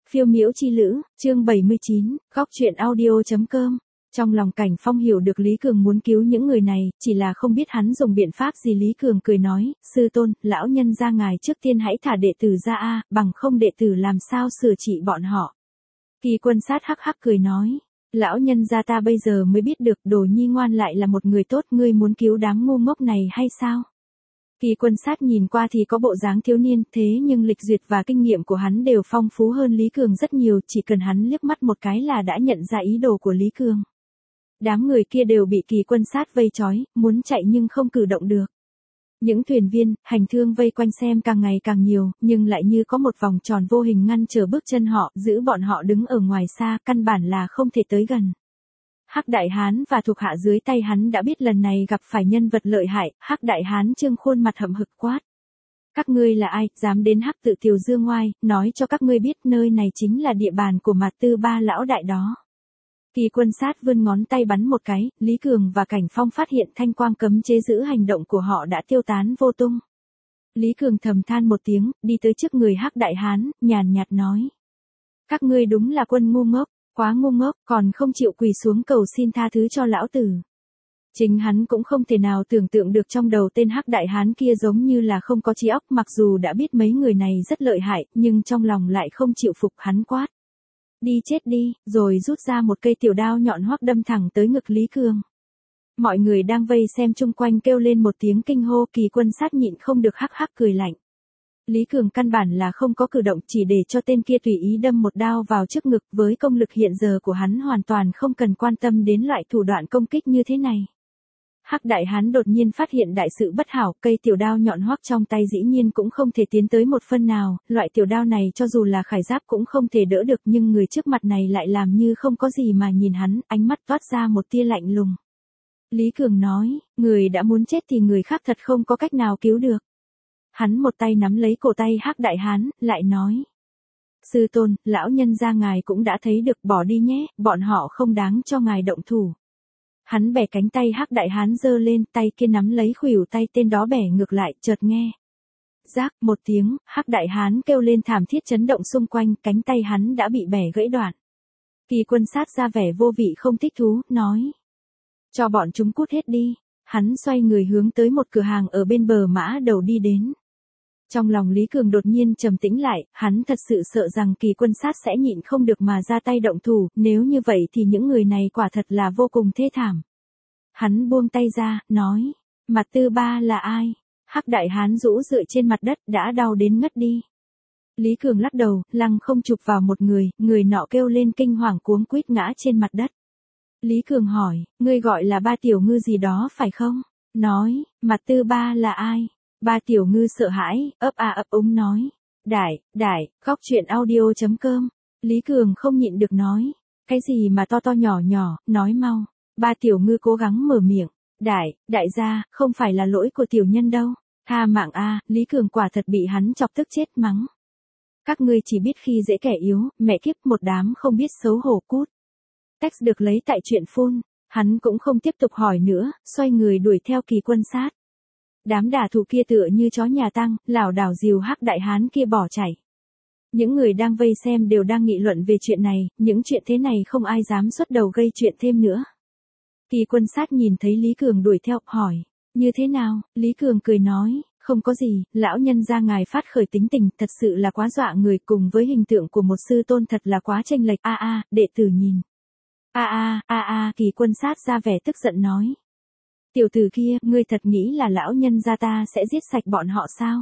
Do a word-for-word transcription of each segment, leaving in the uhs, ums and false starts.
Phiêu miễu chi lữ, chương bảy mươi chín, góc truyện audio.com. Trong lòng Cảnh Phong hiểu được Lý Cường muốn cứu những người này, chỉ là không biết hắn dùng biện pháp gì. Lý Cường cười nói, sư tôn, lão nhân gia ngài trước tiên hãy thả đệ tử ra a, bằng không đệ tử làm sao sửa trị bọn họ. Kỳ Quân Sát hắc hắc cười nói, lão nhân gia ta bây giờ mới biết được Đồ Nhi ngoan lại là một người tốt, ngươi muốn cứu đám ngu ngốc này hay sao? Kỳ Quân Sát nhìn qua thì có bộ dáng thiếu niên, thế nhưng lịch duyệt và kinh nghiệm của hắn đều phong phú hơn Lý Cường rất nhiều, chỉ cần hắn liếc mắt một cái là đã nhận ra ý đồ của Lý Cường. Đám người kia đều bị Kỳ Quân Sát vây trói, muốn chạy nhưng không cử động được. Những thuyền viên, hành thương vây quanh xem càng ngày càng nhiều, nhưng lại như có một vòng tròn vô hình ngăn trở bước chân họ, giữ bọn họ đứng ở ngoài xa, căn bản là không thể tới gần. Hắc Đại Hán và thuộc hạ dưới tay hắn đã biết lần này gặp phải nhân vật lợi hại, Hắc Đại Hán trương khuôn mặt hậm hực quát. Các ngươi là ai, dám đến Hắc Tự Tiều Dương ngoai, nói cho các ngươi biết nơi này chính là địa bàn của Mạt Tư Ba lão đại đó. Kỳ Quân Sát vươn ngón tay bắn một cái, Lý Cường và Cảnh Phong phát hiện thanh quang cấm chế giữ hành động của họ đã tiêu tán vô tung. Lý Cường thầm than một tiếng, đi tới trước người Hắc Đại Hán, nhàn nhạt nói. Các ngươi đúng là quân ngu ngốc. Quá ngu ngốc, còn không chịu quỳ xuống cầu xin tha thứ cho lão tử. Chính hắn cũng không thể nào tưởng tượng được trong đầu tên Hắc Đại Hán kia giống như là không có trí óc, mặc dù đã biết mấy người này rất lợi hại, nhưng trong lòng lại không chịu phục. Hắn quát. Đi chết đi, rồi rút ra một cây tiểu đao nhọn hoắc đâm thẳng tới ngực Lý Cường. Mọi người đang vây xem chung quanh kêu lên một tiếng kinh hô. Kỳ Quân Sát nhịn không được hắc hắc cười lạnh. Lý Cường căn bản là không có cử động, chỉ để cho tên kia tùy ý đâm một đao vào trước ngực, với công lực hiện giờ của hắn hoàn toàn không cần quan tâm đến loại thủ đoạn công kích như thế này. Hắc Đại Hán đột nhiên phát hiện đại sự bất hảo, cây tiểu đao nhọn hoắc trong tay dĩ nhiên cũng không thể tiến tới một phân nào, loại tiểu đao này cho dù là khải giáp cũng không thể đỡ được, nhưng người trước mặt này lại làm như không có gì mà nhìn hắn, ánh mắt toát ra một tia lạnh lùng. Lý Cường nói, người đã muốn chết thì người khác thật không có cách nào cứu được. Hắn một tay nắm lấy cổ tay Hắc Đại Hán, lại nói. Sư tôn, lão nhân gia ngài cũng đã thấy được, bỏ đi nhé, bọn họ không đáng cho ngài động thủ. Hắn bẻ cánh tay Hắc Đại Hán giơ lên, tay kia nắm lấy khuỷu tay tên đó bẻ ngược lại, chợt nghe. Rác, một tiếng, Hắc Đại Hán kêu lên thảm thiết chấn động xung quanh, cánh tay hắn đã bị bẻ gãy đoạn. Kỳ Quân Sát ra vẻ vô vị không thích thú, nói. Cho bọn chúng cút hết đi. Hắn xoay người hướng tới một cửa hàng ở bên bờ mã đầu đi đến. Trong lòng Lý Cường đột nhiên trầm tĩnh lại, hắn thật sự sợ rằng Kỳ Quân Sát sẽ nhịn không được mà ra tay động thủ, nếu như vậy thì những người này quả thật là vô cùng thê thảm. Hắn buông tay ra, nói, Mạt Tư Ba là ai? Hắc Đại Hán rũ rượi trên mặt đất, đã đau đến ngất đi. Lý Cường lắc đầu, lăng không chụp vào một người, người nọ kêu lên kinh hoàng cuống quýt ngã trên mặt đất. Lý Cường hỏi, ngươi gọi là Ba Tiểu Ngư gì đó phải không? Nói, Mạt Tư Ba là ai? Ba Tiểu Ngư sợ hãi, ấp a ấp úng nói. Đại, đại, góc truyện audio.com. Lý Cường không nhịn được nói. Cái gì mà to to nhỏ nhỏ, nói mau. Ba Tiểu Ngư cố gắng mở miệng. Đại, đại gia, không phải là lỗi của tiểu nhân đâu. Tha mạng a, Lý Cường quả thật bị hắn chọc tức chết mắng. Các ngươi chỉ biết khi dễ kẻ yếu, mẹ kiếp một đám không biết xấu hổ cút. Text được lấy tại truyện phun. Hắn cũng không tiếp tục hỏi nữa, xoay người đuổi theo Kỳ Quân Sát. Đám đả thủ kia tựa như chó nhà tăng, lảo đảo dìu Hắc Đại Hán kia bỏ chạy. Những người đang vây xem đều đang nghị luận về chuyện này, những chuyện thế này không ai dám xuất đầu gây chuyện thêm nữa. Kỳ Quân Sát nhìn thấy Lý Cường đuổi theo, hỏi, như thế nào? Lý Cường cười nói, không có gì, lão nhân gia ngài phát khởi tính tình, thật sự là quá dọa người, cùng với hình tượng của một sư tôn thật là quá chênh lệch. A a, đệ tử nhìn. A a, a a, Kỳ Quân Sát ra vẻ tức giận nói. Tiểu tử kia, ngươi thật nghĩ là lão nhân gia ta sẽ giết sạch bọn họ sao?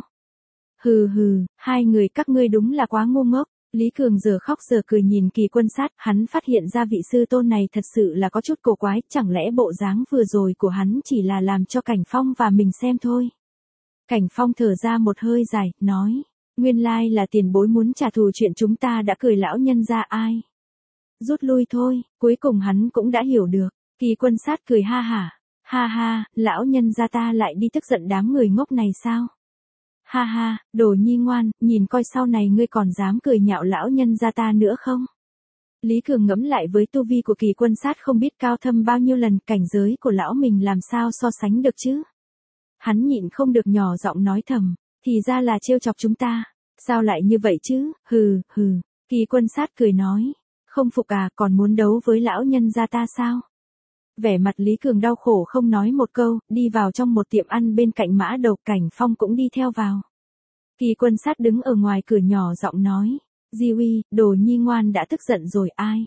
Hừ hừ, hai người các ngươi đúng là quá ngu ngốc. Lý Cường giờ khóc giờ cười nhìn Kỳ Quân Sát, hắn phát hiện ra vị sư tôn này thật sự là có chút cổ quái, chẳng lẽ bộ dáng vừa rồi của hắn chỉ là làm cho Cảnh Phong và mình xem thôi. Cảnh Phong thở ra một hơi dài, nói, nguyên lai là tiền bối muốn trả thù chuyện chúng ta đã cười lão nhân gia ai. Rút lui thôi, cuối cùng hắn cũng đã hiểu được. Kỳ Quân Sát cười ha hả. Ha ha, lão nhân gia ta lại đi tức giận đám người ngốc này sao? Ha ha, Đồ Nhi ngoan, nhìn coi sau này ngươi còn dám cười nhạo lão nhân gia ta nữa không? Lý Cường ngẫm lại với tu vi của Kỳ Quân Sát không biết cao thâm bao nhiêu lần, cảnh giới của lão mình làm sao so sánh được chứ? Hắn nhịn không được nhỏ giọng nói thầm, thì ra là trêu chọc chúng ta, sao lại như vậy chứ? Hừ, hừ. Kỳ Quân Sát cười nói, không phục à, còn muốn đấu với lão nhân gia ta sao? Vẻ mặt Lý Cường đau khổ không nói một câu, đi vào trong một tiệm ăn bên cạnh Mã Đầu, Cảnh Phong cũng đi theo vào. Kỳ Quân Sát đứng ở ngoài cửa nhỏ giọng nói, Di Uy, Đồ Nhi ngoan đã tức giận rồi ai?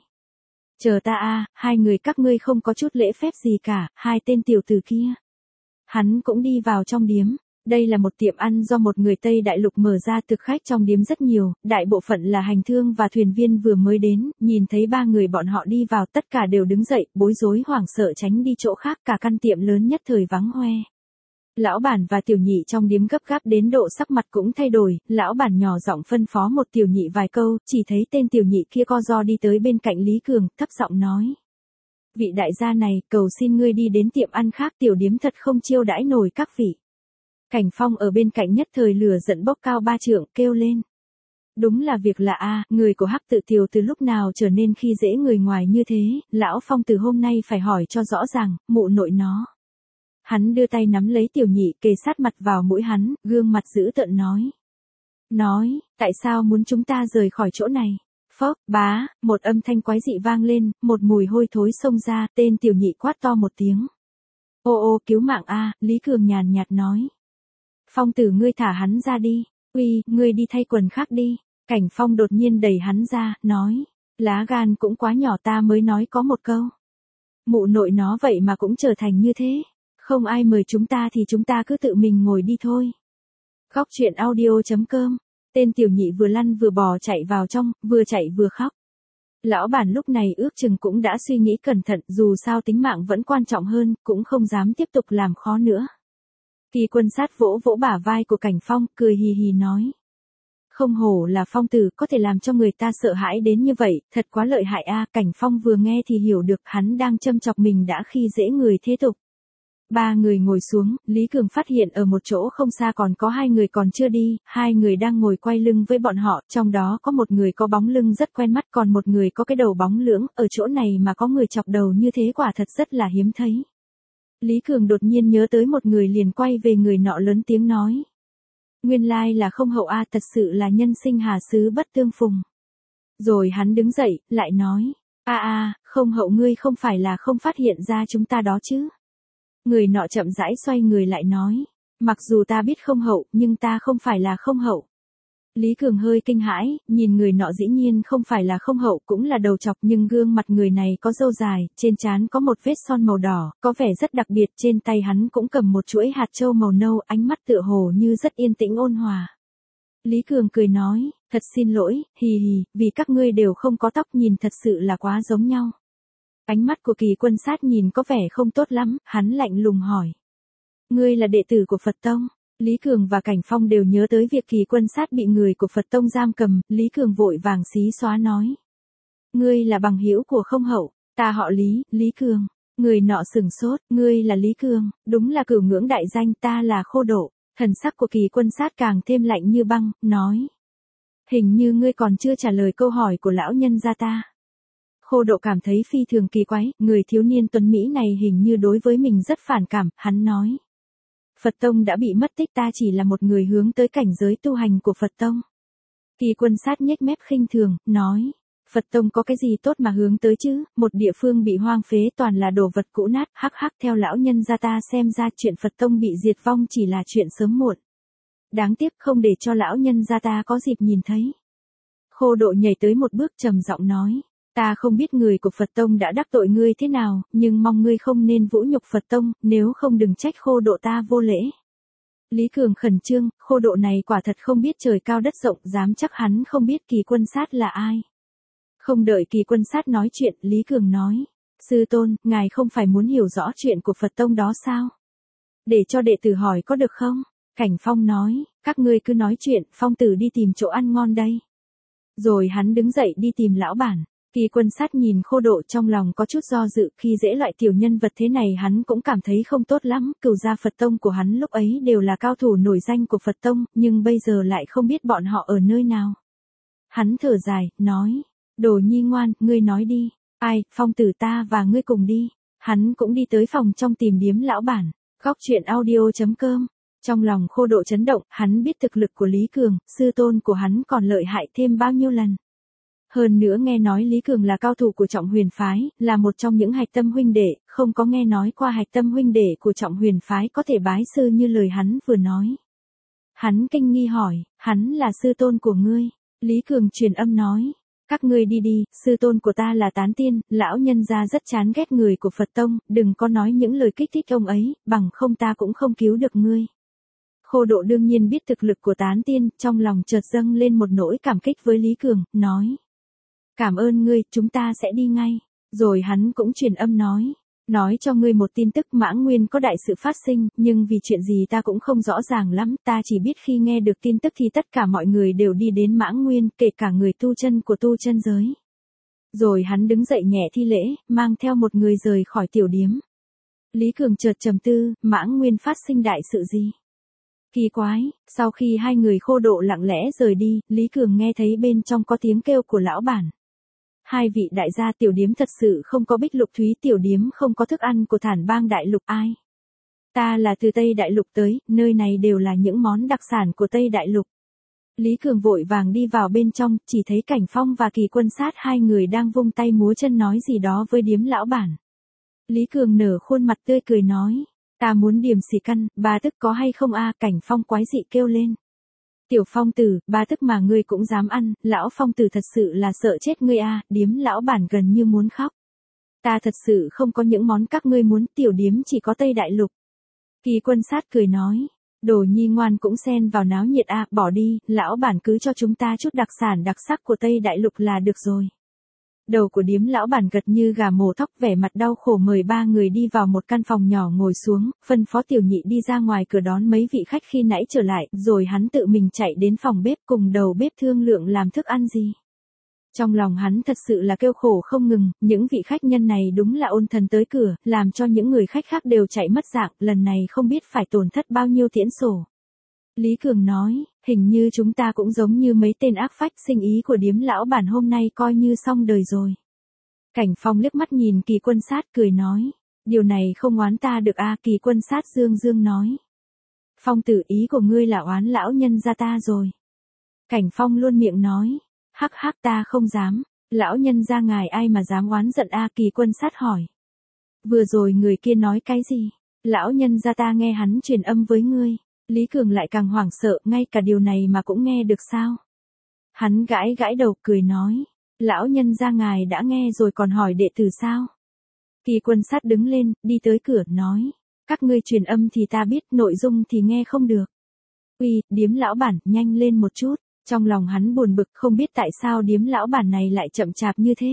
Chờ ta a, hai người các ngươi không có chút lễ phép gì cả, hai tên tiểu tử kia. Hắn cũng đi vào trong điếm. Đây là một tiệm ăn do một người Tây Đại Lục mở ra, thực khách trong điếm rất nhiều, đại bộ phận là hành thương và thuyền viên vừa mới đến, nhìn thấy ba người bọn họ đi vào tất cả đều đứng dậy, bối rối hoảng sợ tránh đi chỗ khác, cả căn tiệm lớn nhất thời vắng hoe. Lão bản và tiểu nhị trong điếm gấp gáp đến độ sắc mặt cũng thay đổi, lão bản nhỏ giọng phân phó một tiểu nhị vài câu, chỉ thấy tên tiểu nhị kia co ro đi tới bên cạnh Lý Cường, thấp giọng nói. Vị đại gia này, cầu xin ngươi đi đến tiệm ăn khác, tiểu điếm thật không chiêu đãi nổi các vị. Cảnh Phong ở bên cạnh nhất thời lửa giận bốc cao ba trượng, kêu lên. Đúng là việc lạ a, người của Hắc Tự Tiều từ lúc nào trở nên khi dễ người ngoài như thế, lão Phong từ hôm nay phải hỏi cho rõ ràng, mụ nội nó. Hắn đưa tay nắm lấy tiểu nhị kề sát mặt vào mũi hắn, gương mặt dữ tợn nói. Nói, tại sao muốn chúng ta rời khỏi chỗ này? Phốc, bá, một âm thanh quái dị vang lên, một mùi hôi thối xông ra, tên tiểu nhị quát to một tiếng. Ô ô, cứu mạng a, Lý Cường nhàn nhạt nói. Phong tử ngươi thả hắn ra đi, uy, ngươi đi thay quần khác đi. Cảnh Phong đột nhiên đẩy hắn ra, nói. Lá gan cũng quá nhỏ, ta mới nói có một câu. Mụ nội nó vậy mà cũng trở thành như thế. Không ai mời chúng ta thì chúng ta cứ tự mình ngồi đi thôi. Góc truyện audio chấm com. Tên tiểu nhị vừa lăn vừa bò chạy vào trong, vừa chạy vừa khóc. Lão bản lúc này ước chừng cũng đã suy nghĩ cẩn thận, dù sao tính mạng vẫn quan trọng hơn, cũng không dám tiếp tục làm khó nữa. Kỳ Quân Sát vỗ vỗ bả vai của Cảnh Phong, cười hì hì nói. Không hổ là Phong tử, có thể làm cho người ta sợ hãi đến như vậy, thật quá lợi hại a. Cảnh Phong vừa nghe thì hiểu được hắn đang châm chọc mình đã khi dễ người thế tục. Ba người ngồi xuống, Lý Cường phát hiện ở một chỗ không xa còn có hai người còn chưa đi, hai người đang ngồi quay lưng với bọn họ, trong đó có một người có bóng lưng rất quen mắt, còn một người có cái đầu bóng lưỡng, ở chỗ này mà có người chọc đầu như thế quả thật rất là hiếm thấy. Lý Cường đột nhiên nhớ tới một người liền quay về người nọ lớn tiếng nói. Nguyên lai là Không Hậu a, thật sự là nhân sinh hà xứ bất tương phùng. Rồi hắn đứng dậy, lại nói, a a, Không Hậu ngươi không phải là không phát hiện ra chúng ta đó chứ. Người nọ chậm rãi xoay người lại nói, mặc dù ta biết Không Hậu, nhưng ta không phải là Không Hậu. Lý Cường hơi kinh hãi, nhìn người nọ dĩ nhiên không phải là Không Hậu, cũng là đầu trọc, nhưng gương mặt người này có râu dài, trên trán có một vết son màu đỏ, có vẻ rất đặc biệt, trên tay hắn cũng cầm một chuỗi hạt châu màu nâu, ánh mắt tựa hồ như rất yên tĩnh ôn hòa. Lý Cường cười nói, thật xin lỗi, hì hì, vì các ngươi đều không có tóc, nhìn thật sự là quá giống nhau. Ánh mắt của Kỳ Quân Sát nhìn có vẻ không tốt lắm, hắn lạnh lùng hỏi. Ngươi là đệ tử của Phật Tông? Lý Cường và Cảnh Phong đều nhớ tới việc Kỳ Quân Sát bị người của Phật Tông giam cầm, Lý Cường vội vàng xí xóa nói. Ngươi là bằng hữu của Không Hậu, ta họ Lý, Lý Cường. Người nọ sừng sốt, ngươi là Lý Cường, đúng là cửu ngưỡng đại danh, ta là Khô Độ. Thần sắc của Kỳ Quân Sát càng thêm lạnh như băng, nói. Hình như ngươi còn chưa trả lời câu hỏi của lão nhân gia ta. Khô Độ cảm thấy phi thường kỳ quái, người thiếu niên tuấn Mỹ này hình như đối với mình rất phản cảm, hắn nói. Phật Tông đã bị mất tích, ta chỉ là một người hướng tới cảnh giới tu hành của Phật Tông. Kỳ Quân Sát nhếch mép khinh thường, nói. Phật Tông có cái gì tốt mà hướng tới chứ, một địa phương bị hoang phế toàn là đồ vật cũ nát, hắc hắc theo lão nhân gia ta xem ra chuyện Phật Tông bị diệt vong chỉ là chuyện sớm muộn. Đáng tiếc không để cho lão nhân gia ta có dịp nhìn thấy. Khô Độ nhảy tới một bước trầm giọng nói. Ta không biết người của Phật Tông đã đắc tội ngươi thế nào, nhưng mong ngươi không nên vũ nhục Phật Tông, nếu không đừng trách Khô Độ ta vô lễ. Lý Cường khẩn trương, Khô Độ này quả thật không biết trời cao đất rộng, dám chắc hắn không biết Kỳ Quân Sát là ai. Không đợi Kỳ Quân Sát nói chuyện, Lý Cường nói, sư tôn, ngài không phải muốn hiểu rõ chuyện của Phật Tông đó sao? Để cho đệ tử hỏi có được không? Cảnh Phong nói, các ngươi cứ nói chuyện, Phong tử đi tìm chỗ ăn ngon đây. Rồi hắn đứng dậy đi tìm lão bản. Kỳ Quân Sát nhìn Khô Độ trong lòng có chút do dự, khi dễ loại tiểu nhân vật thế này hắn cũng cảm thấy không tốt lắm, cửu gia Phật Tông của hắn lúc ấy đều là cao thủ nổi danh của Phật Tông, nhưng bây giờ lại không biết bọn họ ở nơi nào. Hắn thở dài, nói, Đồ Nhi ngoan, ngươi nói đi, ai, Phong tử ta và ngươi cùng đi. Hắn cũng đi tới phòng trong tìm điếm lão bản, góc truyện audio chấm com. Trong lòng Khô Độ chấn động, hắn biết thực lực của Lý Cường, sư tôn của hắn còn lợi hại thêm bao nhiêu lần. Hơn nữa nghe nói Lý Cường là cao thủ của Trọng Huyền phái, là một trong những hạch tâm huynh đệ, không có nghe nói qua hạch tâm huynh đệ của Trọng Huyền phái có thể bái sư như lời hắn vừa nói. Hắn kinh nghi hỏi, hắn là sư tôn của ngươi. Lý Cường truyền âm nói, các ngươi đi đi, sư tôn của ta là tán tiên, lão nhân gia rất chán ghét người của Phật tông, đừng có nói những lời kích thích ông ấy, bằng không ta cũng không cứu được ngươi. Khô Độ đương nhiên biết thực lực của tán tiên, trong lòng chợt dâng lên một nỗi cảm kích với Lý Cường, nói. Cảm ơn ngươi, chúng ta sẽ đi ngay. Rồi hắn cũng truyền âm nói. Nói cho ngươi một tin tức, Mãng Nguyên có đại sự phát sinh, nhưng vì chuyện gì ta cũng không rõ ràng lắm, ta chỉ biết khi nghe được tin tức thì tất cả mọi người đều đi đến Mãng Nguyên, kể cả người tu chân của tu chân giới. Rồi hắn đứng dậy nhẹ thi lễ, mang theo một người rời khỏi tiểu điếm. Lý Cường chợt trầm tư, Mãng Nguyên phát sinh đại sự gì? Kỳ quái, sau khi hai người Khô Độ lặng lẽ rời đi, Lý Cường nghe thấy bên trong có tiếng kêu của lão bản. Hai vị đại gia, tiểu điếm thật sự không có Bích Lục Thúy, tiểu điếm không có thức ăn của Thản Bang Đại Lục. Ai? Ta là từ Tây Đại Lục tới, nơi này đều là những món đặc sản của Tây Đại Lục. Lý Cường vội vàng đi vào bên trong, chỉ thấy Cảnh Phong và Kỳ Quân Sát hai người đang vung tay múa chân nói gì đó với điếm lão bản. Lý Cường nở khuôn mặt tươi cười nói, ta muốn điểm xì căn, ba tức có hay không a? Cảnh Phong quái dị kêu lên. Tiểu Phong tử, ba tức mà ngươi cũng dám ăn, lão Phong tử thật sự là sợ chết ngươi a. Điếm lão bản gần như muốn khóc. Ta thật sự không có những món các ngươi muốn, tiểu điếm chỉ có Tây Đại Lục. Kỳ Quân Sát cười nói, Đồ Nhi ngoan cũng xen vào náo nhiệt a, bỏ đi, lão bản cứ cho chúng ta chút đặc sản đặc sắc của Tây Đại Lục là được rồi. Đầu của điếm lão bản gật như gà mổ thóc, vẻ mặt đau khổ mời ba người đi vào một căn phòng nhỏ ngồi xuống, phân phó tiểu nhị đi ra ngoài cửa đón mấy vị khách khi nãy trở lại, rồi hắn tự mình chạy đến phòng bếp cùng đầu bếp thương lượng làm thức ăn gì. Trong lòng hắn thật sự là kêu khổ không ngừng, những vị khách nhân này đúng là ôn thần tới cửa, làm cho những người khách khác đều chạy mất dạng, lần này không biết phải tổn thất bao nhiêu tiễn sổ. Lý Cường nói, hình như chúng ta cũng giống như mấy tên ác phách, sinh ý của điếm lão bản hôm nay coi như xong đời rồi. Cảnh Phong liếc mắt nhìn Kỳ Quân Sát cười nói, điều này không oán ta được a. Kỳ Quân Sát dương dương nói. Phong tử, ý của ngươi là oán lão nhân gia ta rồi. Cảnh Phong luôn miệng nói, hắc hắc, ta không dám, lão nhân gia ngài ai mà dám oán giận a? Kỳ Quân Sát hỏi. Vừa rồi người kia nói cái gì? Lão nhân gia ta nghe hắn truyền âm với ngươi. Lý Cường lại càng hoảng sợ, ngay cả điều này mà cũng nghe được sao? Hắn gãi gãi đầu cười nói, lão nhân gia ngài đã nghe rồi còn hỏi đệ tử sao? Kỳ Quân Sát đứng lên, đi tới cửa, nói, các ngươi truyền âm thì ta biết, nội dung thì nghe không được. Uy, điếm lão bản, nhanh lên một chút. Trong lòng hắn buồn bực, không biết tại sao điếm lão bản này lại chậm chạp như thế.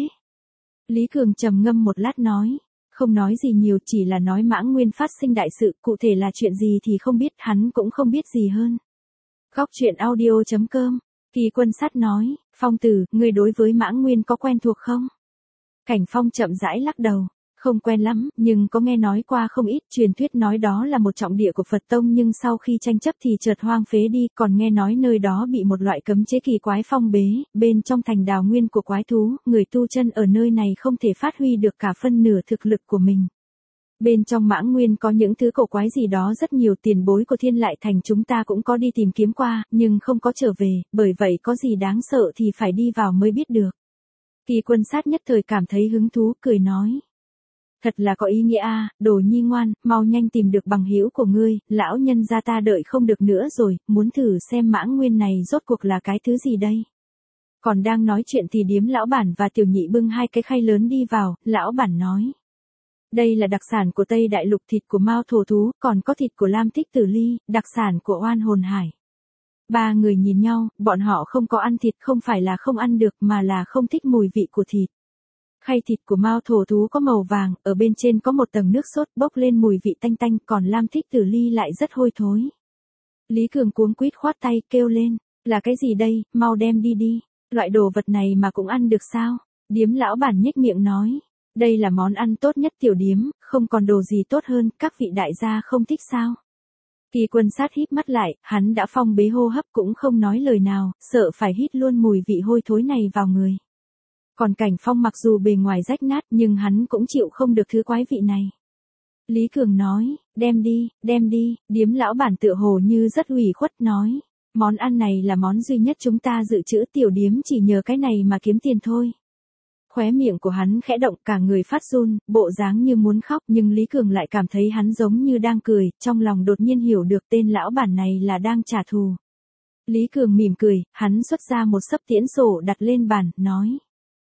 Lý Cường trầm ngâm một lát nói, không nói gì nhiều, chỉ là nói Mãng Nguyên phát sinh đại sự, cụ thể là chuyện gì thì không biết, hắn cũng không biết gì hơn. Góc truyện audio chấm com. Kỳ Quân Sát nói, Phong tử, ngươi đối với Mãng Nguyên có quen thuộc không? Cảnh Phong chậm rãi lắc đầu, không quen lắm, nhưng có nghe nói qua không ít, truyền thuyết nói đó là một trọng địa của Phật tông nhưng sau khi tranh chấp thì chợt hoang phế đi, còn nghe nói nơi đó bị một loại cấm chế kỳ quái phong bế, bên trong thành đào nguyên của quái thú, người tu chân ở nơi này không thể phát huy được cả phân nửa thực lực của mình. Bên trong Mãng Nguyên có những thứ cổ quái gì đó rất nhiều, tiền bối của Thiên Lại Thành chúng ta cũng có đi tìm kiếm qua, nhưng không có trở về, bởi vậy có gì đáng sợ thì phải đi vào mới biết được. Kỳ Quân Sát nhất thời cảm thấy hứng thú, cười nói. Thật là có ý nghĩa a, Đồ Nhi ngoan, mau nhanh tìm được bằng hữu của ngươi, lão nhân gia ta đợi không được nữa rồi, muốn thử xem Mãng Nguyên này rốt cuộc là cái thứ gì đây. Còn đang nói chuyện thì điếm lão bản và tiểu nhị bưng hai cái khay lớn đi vào, lão bản nói. Đây là đặc sản của Tây Đại Lục, thịt của Mao Thổ Thú, còn có thịt của Lam Thích Tử Ly, đặc sản của Oan Hồn Hải. Ba người nhìn nhau, bọn họ không có ăn thịt, không phải là không ăn được mà là không thích mùi vị của thịt. Khay thịt của Mao Thổ Thú có màu vàng, ở bên trên có một tầng nước sốt bốc lên mùi vị tanh tanh, còn Lam Thích Tử Ly lại rất hôi thối. Lý Cường cuống quýt khoát tay, kêu lên, là cái gì đây, mau đem đi đi, loại đồ vật này mà cũng ăn được sao? Điếm lão bản nhếch miệng nói, đây là món ăn tốt nhất tiểu điếm, không còn đồ gì tốt hơn, các vị đại gia không thích sao? Kỳ Quân Sát híp mắt lại, hắn đã phong bế hô hấp cũng không nói lời nào, sợ phải hít luôn mùi vị hôi thối này vào người. Còn Cảnh Phong mặc dù bề ngoài rách nát nhưng hắn cũng chịu không được thứ quái vị này. Lý Cường nói, đem đi, đem đi, điếm lão bản tựa hồ như rất ủy khuất nói. Món ăn này là món duy nhất chúng ta dự trữ, tiểu điếm chỉ nhờ cái này mà kiếm tiền thôi. Khóe miệng của hắn khẽ động, cả người phát run, bộ dáng như muốn khóc, nhưng Lý Cường lại cảm thấy hắn giống như đang cười, trong lòng đột nhiên hiểu được tên lão bản này là đang trả thù. Lý Cường mỉm cười, hắn xuất ra một xấp tiễn sổ đặt lên bàn, nói.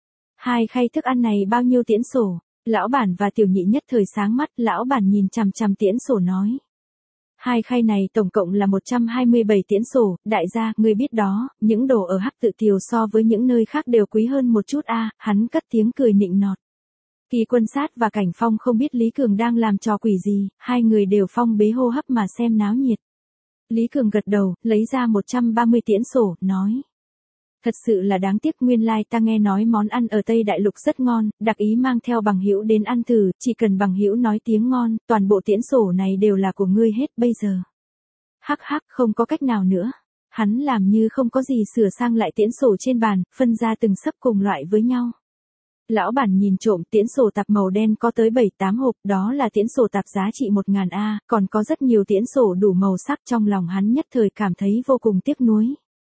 Hai khay thức ăn này bao nhiêu tiễn sổ? Lão bản và tiểu nhị nhất thời sáng mắt, lão bản nhìn chằm chằm tiễn sổ nói. Hai khay này tổng cộng là một trăm hai mươi bảy tiễn sổ, đại gia, ngươi biết đó, những đồ ở Hắc Tự Tiều so với những nơi khác đều quý hơn một chút a. À, hắn cất tiếng cười nịnh nọt. Kỳ Quân Sát và Cảnh Phong không biết Lý Cường đang làm trò quỷ gì, hai người đều phong bế hô hấp mà xem náo nhiệt. Lý Cường gật đầu, lấy ra một trăm ba mươi tiễn sổ, nói. Thật sự là đáng tiếc, nguyên lai ta nghe nói món ăn ở Tây Đại Lục rất ngon, đặc ý mang theo bằng hữu đến ăn thử, chỉ cần bằng hữu nói tiếng ngon, toàn bộ tiễn sổ này đều là của ngươi hết bây giờ. Hắc hắc, không có cách nào nữa. Hắn làm như không có gì, sửa sang lại tiễn sổ trên bàn, phân ra từng xấp cùng loại với nhau. Lão bản nhìn trộm, tiễn sổ tạp màu đen có tới bảy tám hộp, đó là tiễn sổ tạp giá trị một ngàn A, còn có rất nhiều tiễn sổ đủ màu sắc, trong lòng hắn nhất thời cảm thấy vô cùng tiếc nuối.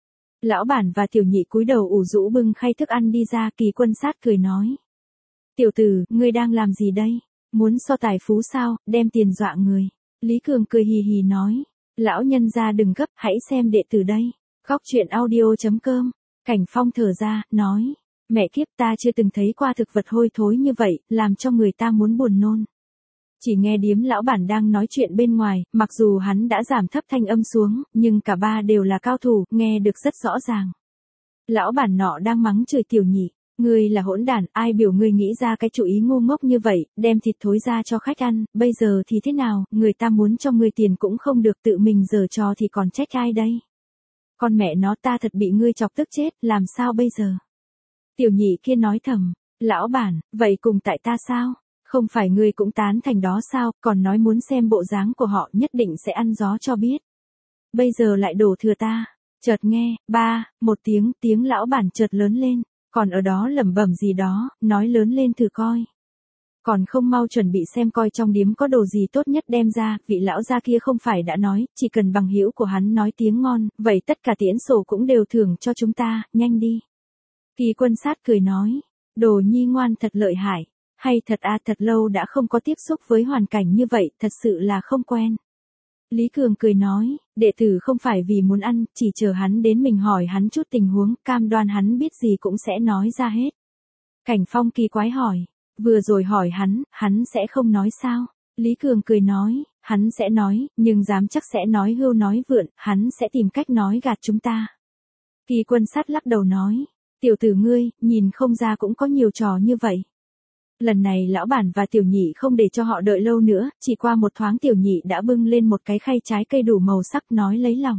Lão bản và tiểu nhị cúi đầu ủ rũ bưng khay thức ăn đi ra, Kỳ Quân Sát cười nói. Tiểu tử, ngươi đang làm gì đây? Muốn so tài phú sao, đem tiền dọa người. Lý Cường cười hì hì nói. Lão nhân gia đừng gấp, hãy xem đệ tử đây. Góc truyện audio chấm com. Cảnh Phong thở ra, nói. Mẹ kiếp, ta chưa từng thấy qua thực vật hôi thối như vậy, làm cho người ta muốn buồn nôn. Chỉ nghe điếm lão bản đang nói chuyện bên ngoài, mặc dù hắn đã giảm thấp thanh âm xuống, nhưng cả ba đều là cao thủ, nghe được rất rõ ràng. Lão bản nọ đang mắng chửi tiểu nhị, ngươi là hỗn đản, ai biểu ngươi nghĩ ra cái chủ ý ngu ngốc như vậy, đem thịt thối ra cho khách ăn, bây giờ thì thế nào, người ta muốn cho ngươi tiền cũng không được, tự mình giở trò thì còn trách ai đây? Con mẹ nó, ta thật bị ngươi chọc tức chết, làm sao bây giờ? Tiểu nhị kia nói thầm, lão bản, vậy cùng tại ta sao? Không phải ngươi cũng tán thành đó sao, còn nói muốn xem bộ dáng của họ, nhất định sẽ ăn gió cho biết. Bây giờ lại đổ thừa ta. Chợt nghe, ba, một tiếng, tiếng lão bản chợt lớn lên, còn ở đó lẩm bẩm gì đó, nói lớn lên thử coi. Còn không mau chuẩn bị xem coi trong điếm có đồ gì tốt nhất đem ra, vị lão gia kia không phải đã nói, chỉ cần bằng hữu của hắn nói tiếng ngon, vậy tất cả tiễn sổ cũng đều thưởng cho chúng ta, nhanh đi. Kỳ Quân Sát cười nói, đồ nhi ngoan thật lợi hại. Hay thật à, thật lâu đã không có tiếp xúc với hoàn cảnh như vậy, thật sự là không quen. Lý Cường cười nói, đệ tử không phải vì muốn ăn, chỉ chờ hắn đến mình hỏi hắn chút tình huống, cam đoan hắn biết gì cũng sẽ nói ra hết. Cảnh Phong kỳ quái hỏi, vừa rồi hỏi hắn, hắn sẽ không nói sao? Lý Cường cười nói, hắn sẽ nói, nhưng dám chắc sẽ nói hưu nói vượn, hắn sẽ tìm cách nói gạt chúng ta. Kỳ Quân Sát lắc đầu nói, tiểu tử ngươi, nhìn không ra cũng có nhiều trò như vậy. Lần này lão bản và tiểu nhị không để cho họ đợi lâu nữa, chỉ qua một thoáng tiểu nhị đã bưng lên một cái khay trái cây đủ màu sắc, nói lấy lòng.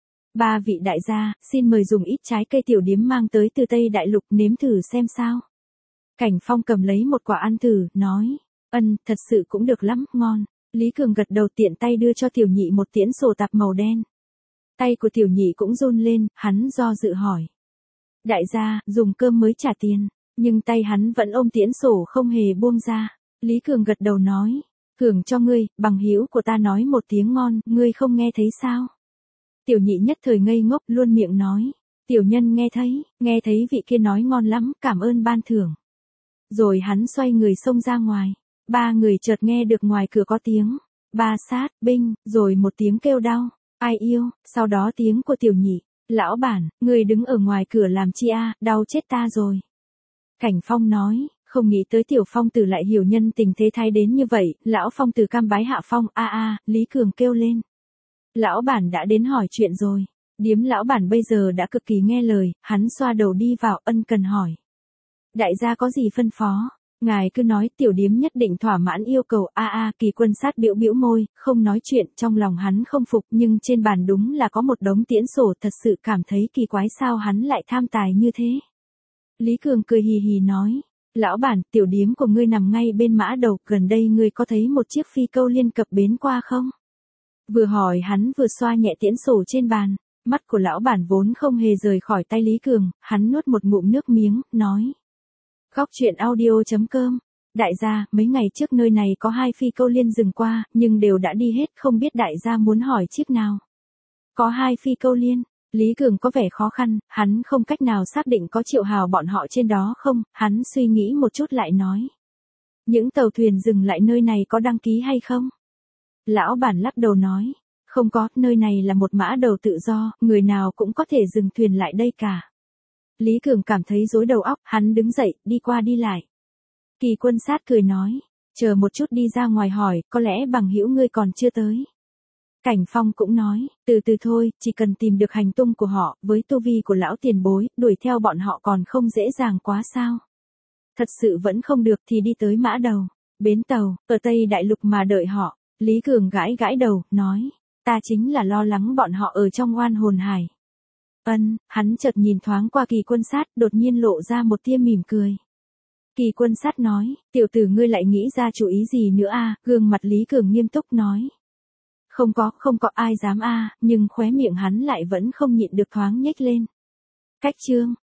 Ba vị đại gia, xin mời dùng ít trái cây tiểu điếm mang tới từ Tây Đại Lục, nếm thử xem sao. Cảnh Phong cầm lấy một quả ăn thử, nói, ân, thật sự cũng được lắm, ngon. Lý Cường gật đầu, tiện tay đưa cho tiểu nhị một tiễn sổ tạp màu đen. Tay của tiểu nhị cũng run lên, hắn do dự hỏi. Đại gia, dùng cơm mới trả tiền. Nhưng tay hắn vẫn ôm tiễn sổ không hề buông ra. Lý Cường gật đầu nói, thưởng cho ngươi, bằng hữu của ta nói một tiếng ngon, ngươi không nghe thấy sao? Tiểu nhị nhất thời ngây ngốc, luôn miệng nói, tiểu nhân nghe thấy, nghe thấy vị kia nói ngon lắm, cảm ơn ban thưởng. Rồi hắn xoay người xông ra ngoài, ba người chợt nghe được ngoài cửa có tiếng, ba sát, binh, rồi một tiếng kêu đau, ai yêu, sau đó tiếng của tiểu nhị, lão bản, người đứng ở ngoài cửa làm chi a, đau chết ta rồi. Cảnh Phong nói, không nghĩ tới tiểu phong tử lại hiểu nhân tình thế thái đến như vậy, lão phong tử cam bái hạ phong, a a, Lý Cường kêu lên. Lão bản đã đến hỏi chuyện rồi, điếm lão bản bây giờ đã cực kỳ nghe lời, hắn xoa đầu đi vào, ân cần hỏi. Đại gia có gì phân phó, ngài cứ nói, tiểu điếm nhất định thỏa mãn yêu cầu, a a, Kỳ Quân Sát bĩu bĩu môi, không nói chuyện, trong lòng hắn không phục, nhưng trên bàn đúng là có một đống tiễn sổ, thật sự cảm thấy kỳ quái sao hắn lại tham tài như thế. Lý Cường cười hì hì nói, lão bản, tiểu điếm của ngươi nằm ngay bên mã đầu, gần đây ngươi có thấy một chiếc phi câu liên cập bến qua không? Vừa hỏi hắn vừa xoa nhẹ tiễn sổ trên bàn, mắt của lão bản vốn không hề rời khỏi tay Lý Cường, hắn nuốt một ngụm nước miếng, nói. Góc truyện audio chấm com, đại gia, mấy ngày trước nơi này có hai phi câu liên dừng qua, nhưng đều đã đi hết, không biết đại gia muốn hỏi chiếc nào. Có hai phi câu liên, Lý Cường có vẻ khó khăn, hắn không cách nào xác định có Triệu Hào bọn họ trên đó không, hắn suy nghĩ một chút lại nói. Những tàu thuyền dừng lại nơi này có đăng ký hay không? Lão bản lắc đầu nói, không có, nơi này là một mã đầu tự do, người nào cũng có thể dừng thuyền lại đây cả. Lý Cường cảm thấy rối đầu óc, hắn đứng dậy, đi qua đi lại. Kỳ Quân Sát cười nói, chờ một chút đi ra ngoài hỏi, có lẽ bằng hữu ngươi còn chưa tới. Cảnh Phong cũng nói, từ từ thôi, chỉ cần tìm được hành tung của họ, với tu vi của lão tiền bối, đuổi theo bọn họ còn không dễ dàng quá sao. Thật sự vẫn không được thì đi tới mã đầu, bến tàu, ở Tây Đại Lục mà đợi họ. Lý Cường gãi gãi đầu, nói, ta chính là lo lắng bọn họ ở trong oan hồn hải. Ân, hắn chợt nhìn thoáng qua Kỳ Quân Sát, đột nhiên lộ ra một tia mỉm cười. Kỳ Quân Sát nói, tiểu tử ngươi lại nghĩ ra chủ ý gì nữa a? Gương mặt Lý Cường nghiêm túc nói. Không có, không có ai dám a, nhưng khóe miệng hắn lại vẫn không nhịn được thoáng nhếch lên. Cách chương